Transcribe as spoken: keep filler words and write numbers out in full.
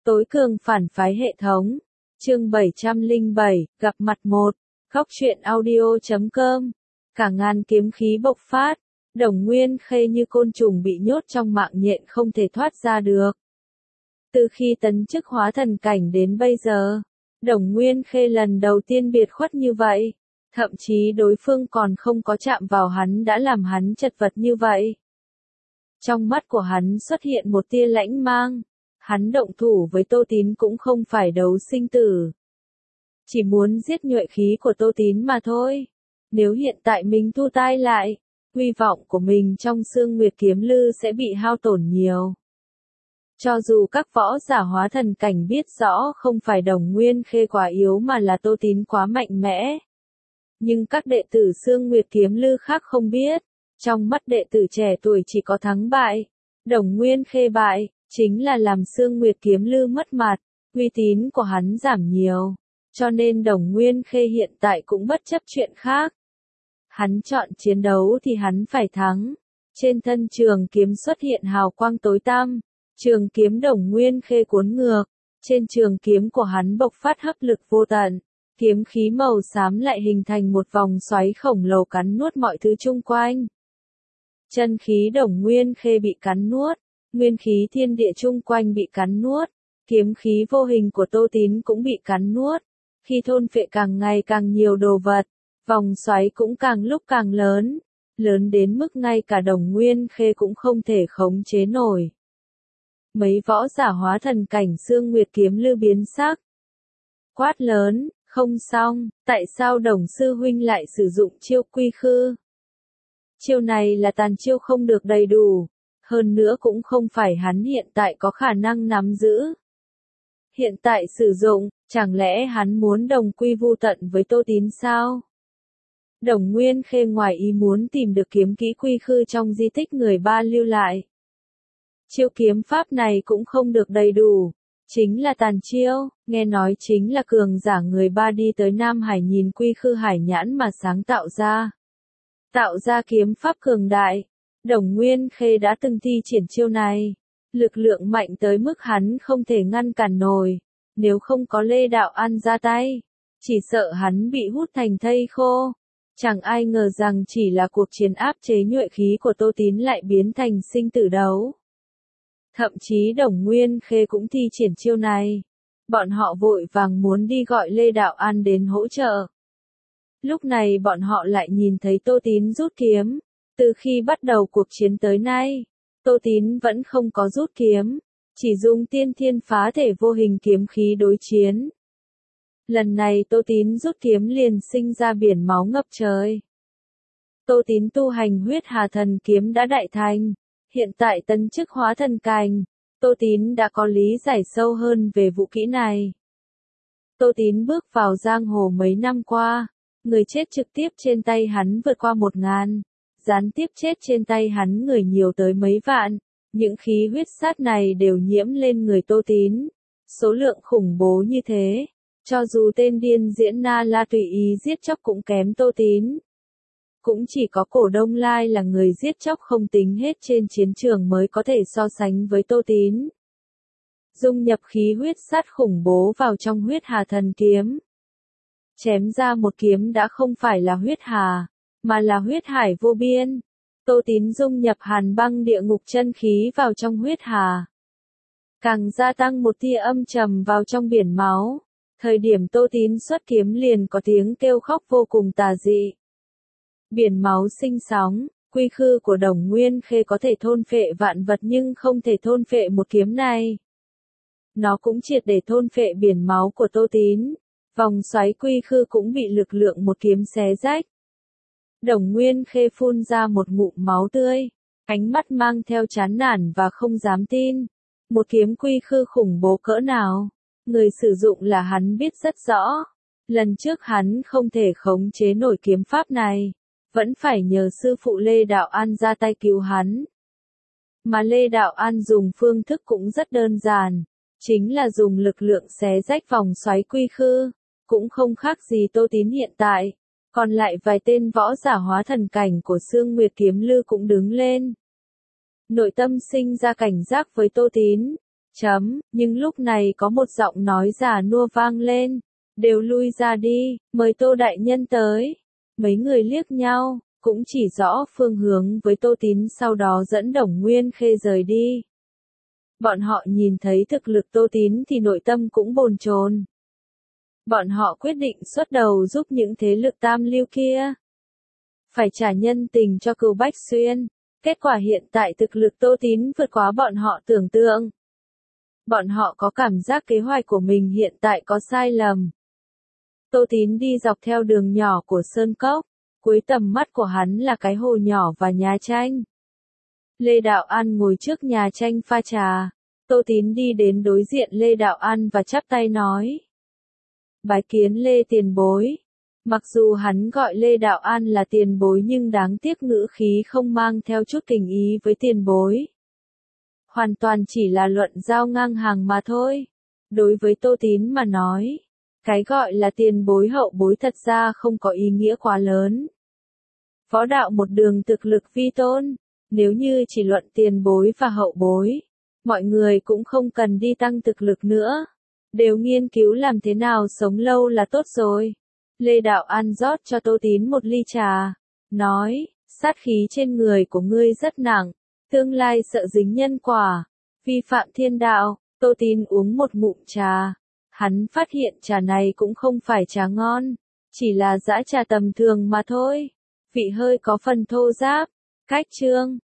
Tối cường phản phái hệ thống. Chương bảy trăm lẻ bảy, gặp mặt một. Góc truyện audio chấm com. Cả ngàn kiếm khí bộc phát, Đồng Nguyên Khê như côn trùng bị nhốt trong mạng nhện không thể thoát ra được. Từ khi tấn chức hóa thần cảnh đến bây giờ, Đồng Nguyên Khê lần đầu tiên biệt khuất như vậy. Thậm chí đối phương còn không có chạm vào hắn đã làm hắn chật vật như vậy. Trong mắt của hắn xuất hiện một tia lãnh mang. Hắn động thủ với Tô Tín cũng không phải đấu sinh tử. Chỉ muốn giết nhuệ khí của Tô Tín mà thôi. Nếu hiện tại mình thu tay lại, hy vọng của mình trong Sương Nguyệt Kiếm Lư sẽ bị hao tổn nhiều. Cho dù các võ giả hóa thần cảnh biết rõ không phải Đồng Nguyên Khê quá yếu mà là Tô Tín quá mạnh mẽ. Nhưng các đệ tử Sương Nguyệt Kiếm Lư khác không biết. Trong mắt đệ tử trẻ tuổi chỉ có thắng bại. Đồng Nguyên Khê bại, chính là làm Sương Nguyệt Kiếm Lư mất mặt, uy tín của hắn giảm nhiều. Cho nên Đồng Nguyên Khê hiện tại cũng bất chấp chuyện khác. Hắn chọn chiến đấu thì hắn phải thắng. Trên thân trường kiếm xuất hiện hào quang tối tăm. Trường kiếm Đồng Nguyên Khê cuốn ngược. Trên trường kiếm của hắn bộc phát hấp lực vô tận. Kiếm khí màu xám lại hình thành một vòng xoáy khổng lồ cắn nuốt mọi thứ chung quanh. Chân khí Đồng Nguyên Khê bị cắn nuốt. Nguyên khí thiên địa chung quanh bị cắn nuốt. Kiếm khí vô hình của Tô Tín cũng bị cắn nuốt. Khi thôn phệ càng ngày càng nhiều đồ vật, vòng xoáy cũng càng lúc càng lớn. Lớn đến mức ngay cả Đồng Nguyên Khê cũng không thể khống chế nổi. Mấy võ giả hóa thần cảnh Sương Nguyệt Kiếm Lư biến sắc. Quát lớn, không xong, tại sao Đồng Sư Huynh lại sử dụng chiêu quy khư? Chiêu này là tàn chiêu không được đầy đủ. Hơn nữa cũng không phải hắn hiện tại có khả năng nắm giữ. Hiện tại sử dụng, chẳng lẽ hắn muốn đồng quy vu tận với Tô Tín sao? Đồng Nguyên Khê ngoài ý muốn tìm được kiếm kỹ quy khư trong di tích người Ba lưu lại. Chiêu kiếm pháp này cũng không được đầy đủ. Chính là tàn chiêu, nghe nói chính là cường giả người Ba đi tới Nam Hải nhìn quy khư hải nhãn mà sáng tạo ra. Tạo ra kiếm pháp cường đại. Đồng Nguyên Khê đã từng thi triển chiêu này. Lực lượng mạnh tới mức hắn không thể ngăn cản nổi. Nếu không có Lê Đạo An ra tay, chỉ sợ hắn bị hút thành thây khô. Chẳng ai ngờ rằng chỉ là cuộc chiến áp chế nhuệ khí của Tô Tín lại biến thành sinh tử đấu. Thậm chí Đồng Nguyên Khê cũng thi triển chiêu này. Bọn họ vội vàng muốn đi gọi Lê Đạo An đến hỗ trợ. Lúc này bọn họ lại nhìn thấy Tô Tín rút kiếm. Từ khi bắt đầu cuộc chiến tới nay, Tô Tín vẫn không có rút kiếm, chỉ dùng tiên thiên phá thể vô hình kiếm khí đối chiến. Lần này Tô Tín rút kiếm liền sinh ra biển máu ngập trời. Tô Tín tu hành huyết hà thần kiếm đã đại thành, hiện tại tấn chức hóa thần cảnh, Tô Tín đã có lý giải sâu hơn về vũ kỹ này. Tô Tín bước vào giang hồ mấy năm qua, người chết trực tiếp trên tay hắn vượt qua một ngàn. Gián tiếp chết trên tay hắn người nhiều tới mấy vạn, những khí huyết sát này đều nhiễm lên người Tô Tín. Số lượng khủng bố như thế, cho dù tên điên diễn Na La tùy ý giết chóc cũng kém Tô Tín. Cũng chỉ có Cổ Đông Lai là người giết chóc không tính hết trên chiến trường mới có thể so sánh với Tô Tín. Dung nhập khí huyết sát khủng bố vào trong huyết hà thần kiếm. Chém ra một kiếm đã không phải là huyết hà, mà là huyết hải vô biên. Tô Tín dung nhập hàn băng địa ngục chân khí vào trong huyết hà. Càng gia tăng một tia âm trầm vào trong biển máu. Thời điểm Tô Tín xuất kiếm liền có tiếng kêu khóc vô cùng tà dị. Biển máu sinh sóng, quy khư của Đồng Nguyên Khê có thể thôn phệ vạn vật nhưng không thể thôn phệ một kiếm này. Nó cũng triệt để thôn phệ biển máu của Tô Tín. Vòng xoáy quy khư cũng bị lực lượng một kiếm xé rách. Đồng Nguyên Khê phun ra một ngụm máu tươi, ánh mắt mang theo chán nản và không dám tin. Một kiếm quy khư khủng bố cỡ nào, người sử dụng là hắn biết rất rõ. Lần trước hắn không thể khống chế nổi kiếm pháp này, vẫn phải nhờ sư phụ Lê Đạo An ra tay cứu hắn. Mà Lê Đạo An dùng phương thức cũng rất đơn giản, chính là dùng lực lượng xé rách vòng xoáy quy khư, cũng không khác gì Tô Tín hiện tại. Còn lại vài tên võ giả hóa thần cảnh của Sương Nguyệt Kiếm Lư cũng đứng lên. Nội tâm sinh ra cảnh giác với Tô Tín. Chấm, nhưng lúc này có một giọng nói già nua vang lên. Đều lui ra đi, mời Tô đại nhân tới. Mấy người liếc nhau, cũng chỉ rõ phương hướng với Tô Tín, sau đó dẫn Đồng Nguyên Khê rời đi. Bọn họ nhìn thấy thực lực Tô Tín thì nội tâm cũng bồn chồn. Bọn họ quyết định xuất đầu giúp những thế lực tam lưu kia. Phải trả nhân tình cho Cửu Bách Xuyên. Kết quả hiện tại thực lực Tô Tín vượt quá bọn họ tưởng tượng. Bọn họ có cảm giác kế hoạch của mình hiện tại có sai lầm. Tô Tín đi dọc theo đường nhỏ của Sơn Cốc. Cuối tầm mắt của hắn là cái hồ nhỏ và nhà tranh. Lê Đạo An ngồi trước nhà tranh pha trà. Tô Tín đi đến đối diện Lê Đạo An và chắp tay nói. Bái kiến Lê tiền bối. Mặc dù hắn gọi Lê Đạo An là tiền bối nhưng đáng tiếc ngữ khí không mang theo chút tình ý với tiền bối. Hoàn toàn chỉ là luận giao ngang hàng mà thôi. Đối với Tô Tín mà nói, cái gọi là tiền bối hậu bối thật ra không có ý nghĩa quá lớn. Võ đạo một đường thực lực vi tôn, nếu như chỉ luận tiền bối và hậu bối, mọi người cũng không cần đi tăng thực lực nữa. Đều nghiên cứu làm thế nào sống lâu là tốt rồi. Lê Đạo An rót cho Tô Tín một ly trà, nói, sát khí trên người của ngươi rất nặng, tương lai sợ dính nhân quả, vi phạm thiên đạo. Tô Tín uống một ngụm trà, hắn phát hiện trà này cũng không phải trà ngon, chỉ là dã trà tầm thường mà thôi, vị hơi có phần thô ráp. Cách chương